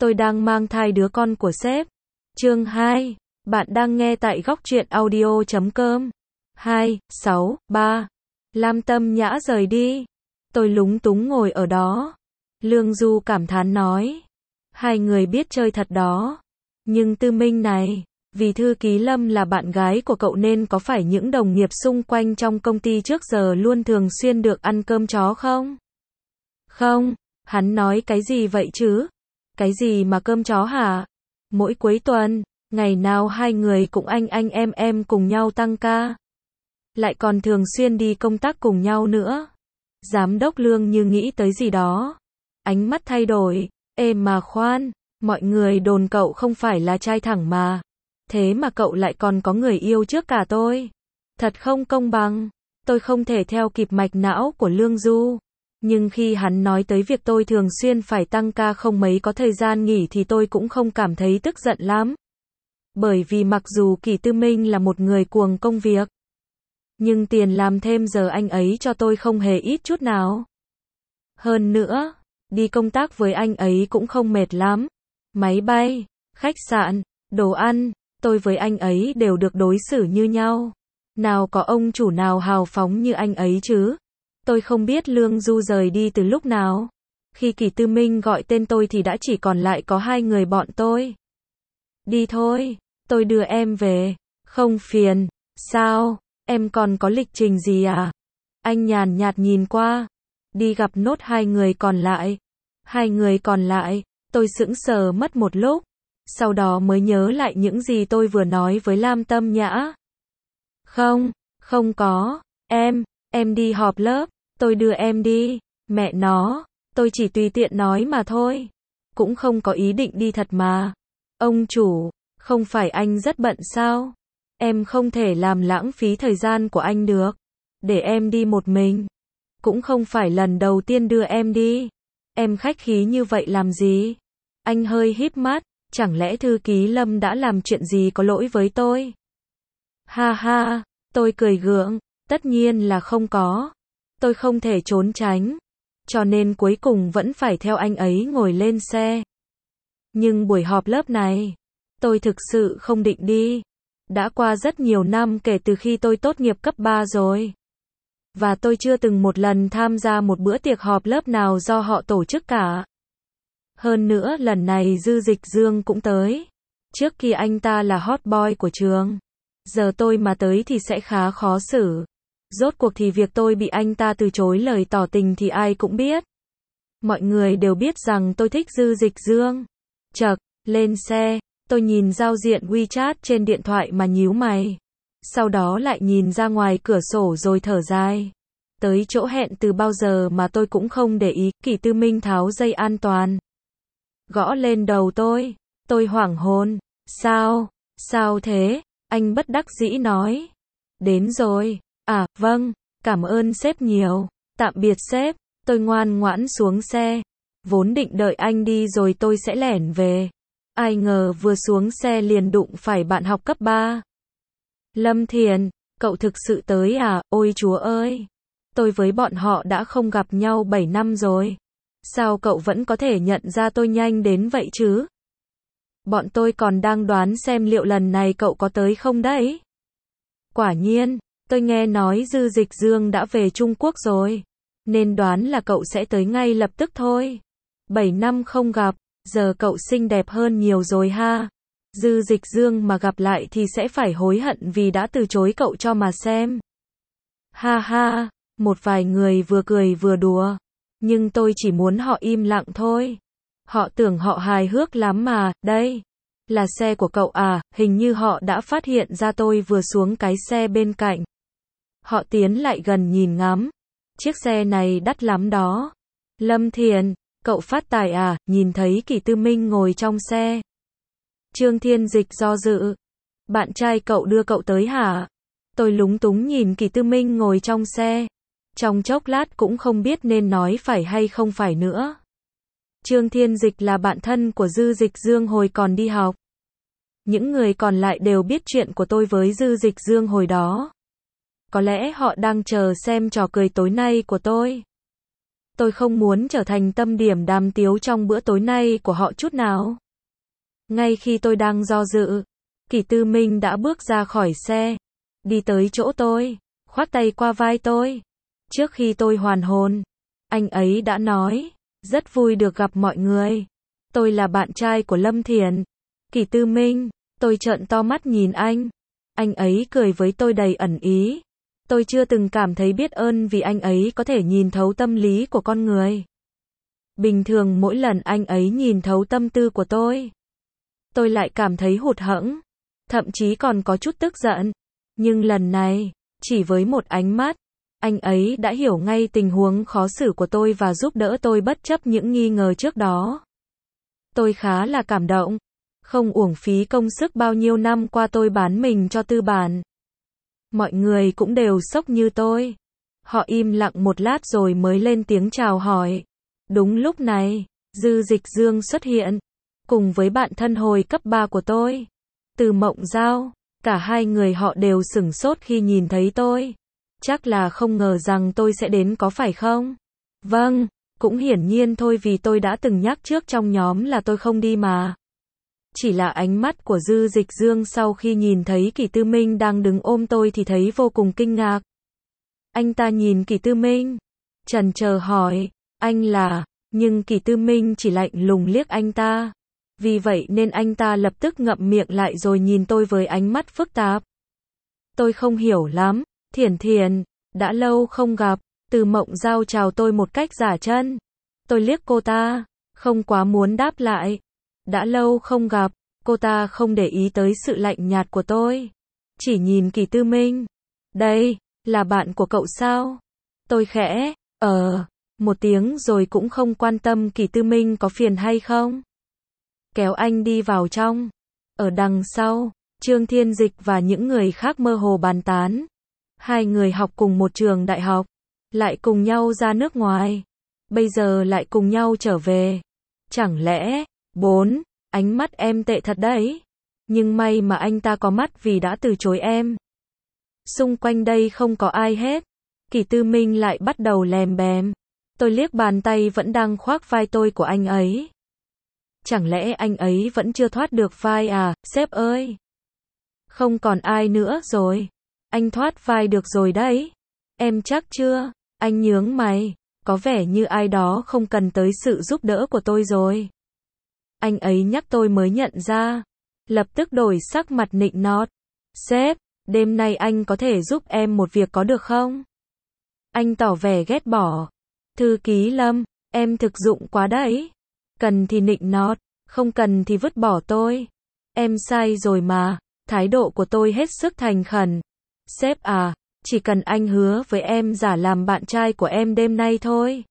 Tôi đang mang thai đứa con của sếp. Chương 2. Bạn đang nghe tại góc truyện audio.com. 2, 6, 3. Lam Tâm Nhã rời đi. Tôi lúng túng ngồi ở đó. Lương Du cảm thán nói. Hai người biết chơi thật đó. Nhưng Tư Minh này, vì thư ký Lâm là bạn gái của cậu nên có phải những đồng nghiệp xung quanh trong công ty trước giờ luôn thường xuyên được ăn cơm chó không? Không, hắn nói cái gì vậy chứ? Cái gì mà cơm chó hả? Mỗi cuối tuần, ngày nào hai người cũng anh em cùng nhau tăng ca. Lại còn thường xuyên đi công tác cùng nhau nữa. Giám đốc Lương như nghĩ tới gì đó. Ánh mắt thay đổi. Ê mà khoan, mọi người đồn cậu không phải là trai thẳng mà. Thế mà cậu lại còn có người yêu trước cả tôi. Thật không công bằng. Tôi không thể theo kịp mạch não của Lương Du. Nhưng khi hắn nói tới việc tôi thường xuyên phải tăng ca không mấy có thời gian nghỉ thì tôi cũng không cảm thấy tức giận lắm. Bởi vì mặc dù Kỳ Tư Minh là một người cuồng công việc, nhưng tiền làm thêm giờ anh ấy cho tôi không hề ít chút nào. Hơn nữa, đi công tác với anh ấy cũng không mệt lắm. Máy bay, khách sạn, đồ ăn, tôi với anh ấy đều được đối xử như nhau. Nào có ông chủ nào hào phóng như anh ấy chứ. Tôi không biết Lương Du rời đi từ lúc nào. Khi Kỳ Tư Minh gọi tên tôi thì đã chỉ còn lại có hai người bọn tôi. Đi thôi, tôi đưa em về. Không phiền. Sao, em còn có lịch trình gì à? Anh nhàn nhạt nhìn qua. Đi gặp nốt hai người còn lại. Hai người còn lại, tôi sững sờ mất một lúc. Sau đó mới nhớ lại những gì tôi vừa nói với Lam Tâm Nhã. Không có, em đi họp lớp, tôi đưa em đi. Mẹ nó, tôi chỉ tùy tiện nói mà thôi. Cũng không có ý định đi thật mà. Ông chủ, không phải anh rất bận sao? Em không thể làm lãng phí thời gian của anh được. Để em đi một mình. Cũng không phải lần đầu tiên đưa em đi. Em khách khí như vậy làm gì? Anh hơi híp mắt, chẳng lẽ thư ký Lâm đã làm chuyện gì có lỗi với tôi? Ha ha, tôi cười gượng, tất nhiên là không có. Tôi không thể trốn tránh, cho nên cuối cùng vẫn phải theo anh ấy ngồi lên xe. Nhưng buổi họp lớp này, tôi thực sự không định đi. Đã qua rất nhiều năm kể từ khi tôi tốt nghiệp cấp 3 rồi. Và tôi chưa từng một lần tham gia một bữa tiệc họp lớp nào do họ tổ chức cả. Hơn nữa lần này Dư Dịch Dương cũng tới. Trước kia anh ta là hot boy của trường. Giờ tôi mà tới thì sẽ khá khó xử. Rốt cuộc thì việc tôi bị anh ta từ chối lời tỏ tình thì ai cũng biết. Mọi người đều biết rằng tôi thích Dư Dịch Dương. Chậc, lên xe, tôi nhìn giao diện WeChat trên điện thoại mà nhíu mày. Sau đó lại nhìn ra ngoài cửa sổ rồi thở dài. Tới chỗ hẹn từ bao giờ mà tôi cũng không để ý. Kỳ Tư Minh tháo dây an toàn. Gõ lên đầu tôi hoảng hồn. Sao thế? Anh bất đắc dĩ nói. Đến rồi. À, vâng, cảm ơn sếp nhiều. Tạm biệt sếp. Tôi ngoan ngoãn xuống xe. Vốn định đợi anh đi rồi tôi sẽ lẻn về. Ai ngờ vừa xuống xe liền đụng phải bạn học cấp 3. Lâm Thiền, cậu thực sự tới à? Ôi chúa ơi! Tôi với bọn họ đã không gặp nhau 7 năm rồi. Sao cậu vẫn có thể nhận ra tôi nhanh đến vậy chứ? Bọn tôi còn đang đoán xem liệu lần này cậu có tới không đấy. Quả nhiên, tôi nghe nói Dư Dịch Dương đã về Trung Quốc rồi. Nên đoán là cậu sẽ tới ngay lập tức thôi. 7 năm không gặp, giờ cậu xinh đẹp hơn nhiều rồi ha. Dư Dịch Dương mà gặp lại thì sẽ phải hối hận vì đã từ chối cậu cho mà xem. Ha ha, một vài người vừa cười vừa đùa. Nhưng tôi chỉ muốn họ im lặng thôi. Họ tưởng họ hài hước lắm mà. Đây là xe của cậu à? Hình như họ đã phát hiện ra tôi vừa xuống cái xe bên cạnh. Họ tiến lại gần nhìn ngắm. Chiếc xe này đắt lắm đó. Lâm Thiền, cậu phát tài à? Nhìn thấy Kỳ Tư Minh ngồi trong xe. Trương Thiên Dịch do dự. Bạn trai cậu đưa cậu tới hả? Tôi lúng túng nhìn Kỳ Tư Minh ngồi trong xe. Trong chốc lát cũng không biết nên nói phải hay không phải nữa. Trương Thiên Dịch là bạn thân của Dư Dịch Dương hồi còn đi học. Những người còn lại đều biết chuyện của tôi với Dư Dịch Dương hồi đó. Có lẽ họ đang chờ xem trò cười tối nay của tôi. Tôi không muốn trở thành tâm điểm đàm tiếu trong bữa tối nay của họ chút nào. Ngay khi tôi đang do dự, Kỷ Tư Minh đã bước ra khỏi xe, đi tới chỗ tôi, khoác tay qua vai tôi. Trước khi tôi hoàn hồn, anh ấy đã nói, rất vui được gặp mọi người. Tôi là bạn trai của Lâm Thiển. Kỷ Tư Minh, tôi trợn to mắt nhìn anh. Anh ấy cười với tôi đầy ẩn ý. Tôi chưa từng cảm thấy biết ơn vì anh ấy có thể nhìn thấu tâm lý của con người. Bình thường mỗi lần anh ấy nhìn thấu tâm tư của tôi lại cảm thấy hụt hẫng, thậm chí còn có chút tức giận. Nhưng lần này, chỉ với một ánh mắt, anh ấy đã hiểu ngay tình huống khó xử của tôi và giúp đỡ tôi bất chấp những nghi ngờ trước đó. Tôi khá là cảm động. Không uổng phí công sức bao nhiêu năm qua tôi bán mình cho tư bản. Mọi người cũng đều sốc như tôi. Họ im lặng một lát rồi mới lên tiếng chào hỏi. Đúng lúc này, Dư Dịch Dương xuất hiện, cùng với bạn thân hồi cấp 3 của tôi, Từ Mộng Giao. Cả hai người họ đều sửng sốt khi nhìn thấy tôi. Chắc là không ngờ rằng tôi sẽ đến có phải không? Vâng, cũng hiển nhiên thôi vì tôi đã từng nhắc trước trong nhóm là tôi không đi mà. Chỉ là ánh mắt của Dư Dịch Dương sau khi nhìn thấy Kỷ Tư Minh đang đứng ôm tôi thì thấy vô cùng kinh ngạc. Anh ta nhìn Kỷ Tư Minh, chần chờ hỏi, anh là, nhưng Kỷ Tư Minh chỉ lạnh lùng liếc anh ta. Vì vậy nên anh ta lập tức ngậm miệng lại rồi nhìn tôi với ánh mắt phức tạp. Tôi không hiểu lắm. Thiển Thiển, đã lâu không gặp. Từ Mộng Giao chào tôi một cách giả chân. Tôi liếc cô ta, không quá muốn đáp lại. Đã lâu không gặp, cô ta không để ý tới sự lạnh nhạt của tôi. Chỉ nhìn Kỷ Tư Minh. Đây, là bạn của cậu sao? Tôi khẽ, một tiếng rồi cũng không quan tâm Kỷ Tư Minh có phiền hay không. Kéo anh đi vào trong. Ở đằng sau, Trương Thiên Dịch và những người khác mơ hồ bàn tán. Hai người học cùng một trường đại học, lại cùng nhau ra nước ngoài, bây giờ lại cùng nhau trở về. Chẳng lẽ, ánh mắt em tệ thật đấy. Nhưng may mà anh ta có mắt vì đã từ chối em. Xung quanh đây không có ai hết. Kỷ Tư Minh lại bắt đầu lèm bèm. Tôi liếc bàn tay vẫn đang khoác vai tôi của anh ấy. Chẳng lẽ anh ấy vẫn chưa thoát được vai à, sếp ơi? Không còn ai nữa rồi. Anh thoát vai được rồi đấy. Em chắc chưa? Anh nhướng mày. Có vẻ như ai đó không cần tới sự giúp đỡ của tôi rồi. Anh ấy nhắc tôi mới nhận ra. Lập tức đổi sắc mặt nịnh nọt. Sếp, đêm nay anh có thể giúp em một việc có được không? Anh tỏ vẻ ghét bỏ. Thư ký Lâm, em thực dụng quá đấy. Cần thì nịnh nọt, không cần thì vứt bỏ tôi. Em sai rồi mà. Thái độ của tôi hết sức thành khẩn. Sếp à, chỉ cần anh hứa với em giả làm bạn trai của em đêm nay thôi.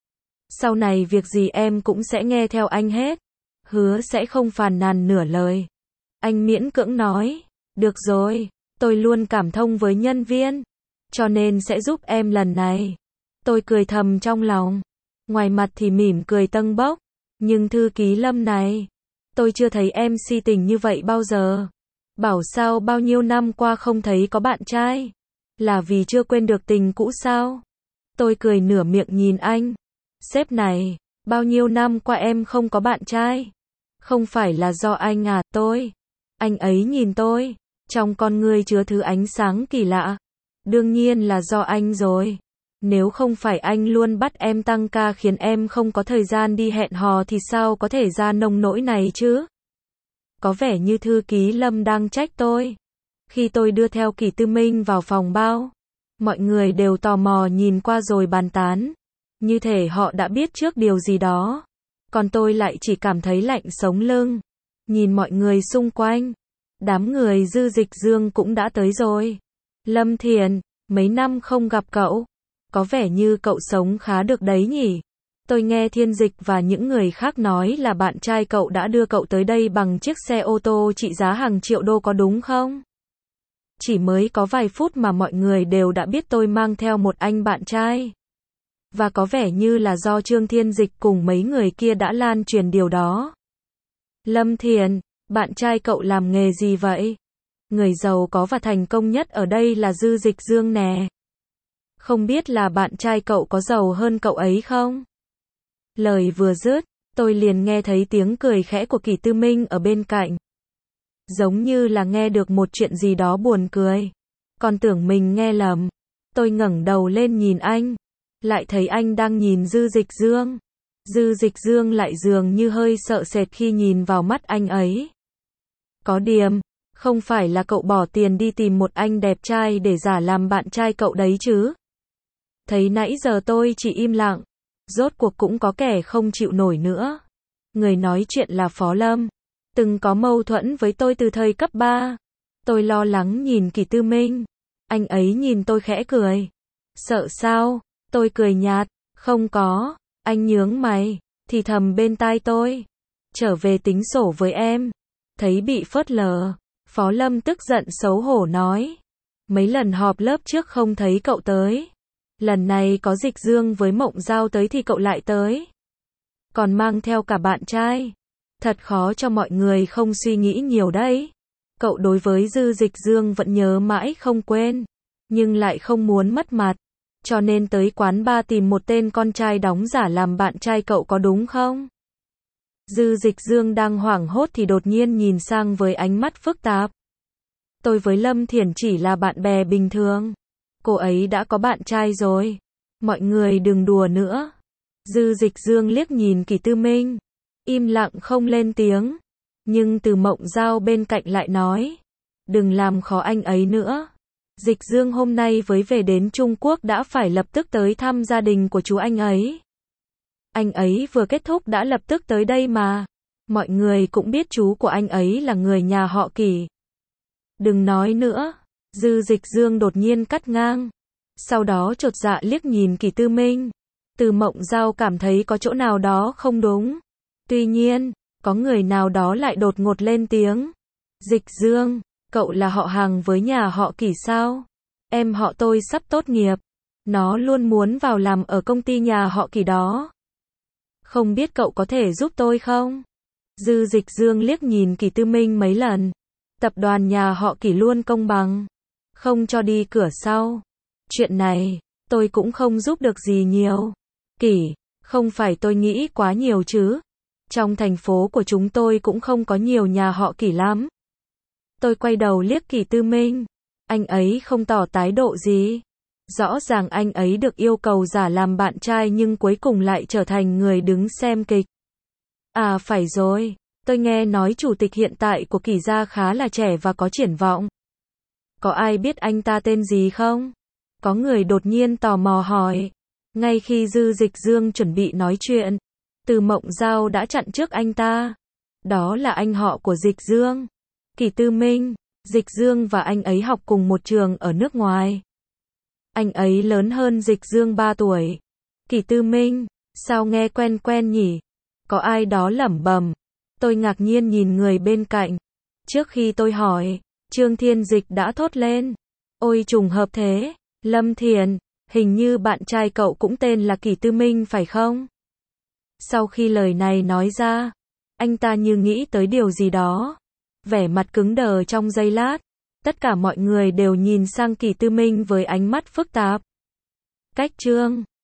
Sau này việc gì em cũng sẽ nghe theo anh hết. Hứa sẽ không phàn nàn nửa lời. Anh miễn cưỡng nói. Được rồi, tôi luôn cảm thông với nhân viên. Cho nên sẽ giúp em lần này. Tôi cười thầm trong lòng. Ngoài mặt thì mỉm cười tâng bốc. Nhưng thư ký Lâm này, tôi chưa thấy em si tình như vậy bao giờ. Bảo sao bao nhiêu năm qua không thấy có bạn trai. Là vì chưa quên được tình cũ sao? Tôi cười nửa miệng nhìn anh. Sếp này, bao nhiêu năm qua em không có bạn trai. Không phải là do anh à, tôi. Anh ấy nhìn tôi, trong con ngươi chứa thứ ánh sáng kỳ lạ. Đương nhiên là do anh rồi. Nếu không phải anh luôn bắt em tăng ca khiến em không có thời gian đi hẹn hò thì sao có thể ra nông nỗi này chứ? Có vẻ như thư ký Lâm đang trách tôi. Khi tôi đưa theo Kỷ Tư Minh vào phòng bao, mọi người đều tò mò nhìn qua rồi bàn tán. Như thể họ đã biết trước điều gì đó. Còn tôi lại chỉ cảm thấy lạnh sống lưng. Nhìn mọi người xung quanh. Đám người Dư Dịch Dương cũng đã tới rồi. Lâm Thiển, mấy năm không gặp cậu. Có vẻ như cậu sống khá được đấy nhỉ. Tôi nghe Thiên Dịch và những người khác nói là bạn trai cậu đã đưa cậu tới đây bằng chiếc xe ô tô trị giá hàng triệu đô có đúng không? Chỉ mới có vài phút mà mọi người đều đã biết tôi mang theo một anh bạn trai. Và có vẻ như là do Trương Thiên Dịch cùng mấy người kia đã lan truyền điều đó. Lâm Thiển, bạn trai cậu làm nghề gì vậy? Người giàu có và thành công nhất ở đây là Dư Dịch Dương nè. Không biết là bạn trai cậu có giàu hơn cậu ấy không? Lời vừa dứt, tôi liền nghe thấy tiếng cười khẽ của Kỷ Tư Minh ở bên cạnh. Giống như là nghe được một chuyện gì đó buồn cười. Còn tưởng mình nghe lầm. Tôi ngẩng đầu lên nhìn anh. Lại thấy anh đang nhìn Dư Dịch Dương. Dư Dịch Dương lại dường như hơi sợ sệt khi nhìn vào mắt anh ấy. Có điềm, không phải là cậu bỏ tiền đi tìm một anh đẹp trai để giả làm bạn trai cậu đấy chứ? Thấy nãy giờ tôi chỉ im lặng. Rốt cuộc cũng có kẻ không chịu nổi nữa. Người nói chuyện là Phó Lâm. Từng có mâu thuẫn với tôi từ thời cấp 3. Tôi lo lắng nhìn Kỷ Tư Minh. Anh ấy nhìn tôi khẽ cười. Sợ sao? Tôi cười nhạt. Không có. Anh nhướng mày. Thì thầm bên tai tôi. Trở về tính sổ với em. Thấy bị phớt lờ. Phó Lâm tức giận xấu hổ nói. Mấy lần họp lớp trước không thấy cậu tới. Lần này có Dịch Dương với Mộng Giao tới thì cậu lại tới. Còn mang theo cả bạn trai. Thật khó cho mọi người không suy nghĩ nhiều đấy. Cậu đối với Dư Dịch Dương vẫn nhớ mãi không quên. Nhưng lại không muốn mất mặt. Cho nên tới quán bar tìm một tên con trai đóng giả làm bạn trai cậu có đúng không? Dư Dịch Dương đang hoảng hốt thì đột nhiên nhìn sang với ánh mắt phức tạp. Tôi với Lâm Thiển chỉ là bạn bè bình thường. Cô ấy đã có bạn trai rồi. Mọi người đừng đùa nữa. Dư Dịch Dương liếc nhìn Kỷ Tư Minh. Im lặng không lên tiếng. Nhưng Từ Mộng Giao bên cạnh lại nói. Đừng làm khó anh ấy nữa. Dịch Dương hôm nay với về đến Trung Quốc đã phải lập tức tới thăm gia đình của chú anh ấy. Anh ấy vừa kết thúc đã lập tức tới đây mà. Mọi người cũng biết chú của anh ấy là người nhà họ Kỷ. Đừng nói nữa. Dư Dịch Dương đột nhiên cắt ngang. Sau đó chột dạ liếc nhìn Kỷ Tư Minh. Từ Mộng Giao cảm thấy có chỗ nào đó không đúng. Tuy nhiên, có người nào đó lại đột ngột lên tiếng. Dịch Dương, cậu là họ hàng với nhà họ Kỷ sao? Em họ tôi sắp tốt nghiệp. Nó luôn muốn vào làm ở công ty nhà họ Kỷ đó. Không biết cậu có thể giúp tôi không? Dư Dịch Dương liếc nhìn Kỷ Tư Minh mấy lần. Tập đoàn nhà họ Kỷ luôn công bằng. Không cho đi cửa sau. Chuyện này, tôi cũng không giúp được gì nhiều. Kỷ, không phải tôi nghĩ quá nhiều chứ. Trong thành phố của chúng tôi cũng không có nhiều nhà họ Kỷ lắm. Tôi quay đầu liếc Kỷ Tư Minh. Anh ấy không tỏ thái độ gì. Rõ ràng anh ấy được yêu cầu giả làm bạn trai nhưng cuối cùng lại trở thành người đứng xem kịch. À phải rồi, tôi nghe nói chủ tịch hiện tại của Kỷ gia khá là trẻ và có triển vọng. Có ai biết anh ta tên gì không? Có người đột nhiên tò mò hỏi. Ngay khi Dư Dịch Dương chuẩn bị nói chuyện, Từ Mộng Giao đã chặn trước anh ta. Đó là anh họ của Dịch Dương. Kỷ Tư Minh. Dịch Dương và anh ấy học cùng một trường ở nước ngoài. Anh ấy lớn hơn Dịch Dương 3 tuổi. Kỷ Tư Minh. Sao nghe quen quen nhỉ? Có ai đó lẩm bẩm. Tôi ngạc nhiên nhìn người bên cạnh. Trước khi tôi hỏi, Trương Thiên Dịch đã thốt lên. Ôi trùng hợp thế. Lâm Thiền, hình như bạn trai cậu cũng tên là Kỷ Tư Minh phải không? Sau khi lời này nói ra, anh ta như nghĩ tới điều gì đó. Vẻ mặt cứng đờ trong giây lát. Tất cả mọi người đều nhìn sang Kỷ Tư Minh với ánh mắt phức tạp. Cách chương